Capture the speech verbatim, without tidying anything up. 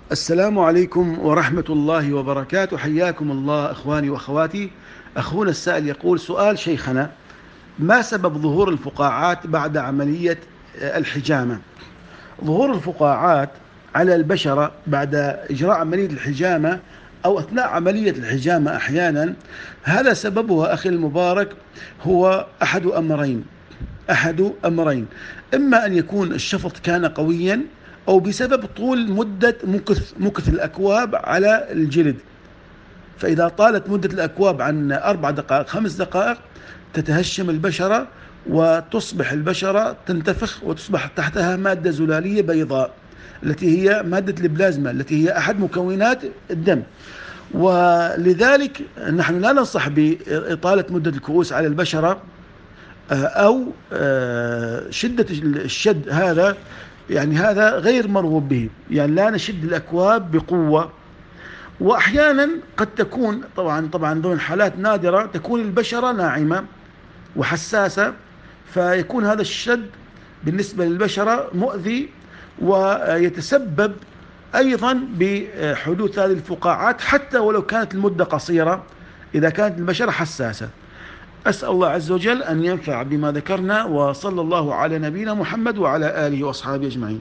السلام عليكم ورحمة الله وبركاته. حياكم الله إخواني وأخواتي. أخونا السائل يقول: سؤال شيخنا، ما سبب ظهور الفقاعات بعد عملية الحجامة؟ ظهور الفقاعات على البشرة بعد إجراء عملية الحجامة أو أثناء عملية الحجامة أحيانا، هذا سببها أخي المبارك هو أحد أمرين أحد أمرين إما أن يكون الشفط كان قويا، أو بسبب طول مدة مكث مكث الأكواب على الجلد. فإذا طالت مدة الأكواب عن أربع دقائق خمس دقائق تتهشم البشرة، وتصبح البشرة تنتفخ، وتصبح تحتها مادة زلالية بيضاء التي هي مادة البلازما، التي هي أحد مكونات الدم. ولذلك نحن لا ننصح بإطالة مدة الكؤوس على البشرة أو شدة الشد، هذا يعني هذا غير مرغوب به، يعني لا نشد الأكواب بقوة. وأحيانا قد تكون طبعا طبعا ضمن حالات نادرة تكون البشرة ناعمة وحساسة، فيكون هذا الشد بالنسبة للبشرة مؤذي، ويتسبب أيضا بحدوث هذه الفقاعات حتى ولو كانت المدة قصيرة إذا كانت البشرة حساسة. أسأل الله عز وجل أن ينفع بما ذكرنا، وصلى الله على نبينا محمد وعلى آله وأصحابه أجمعين.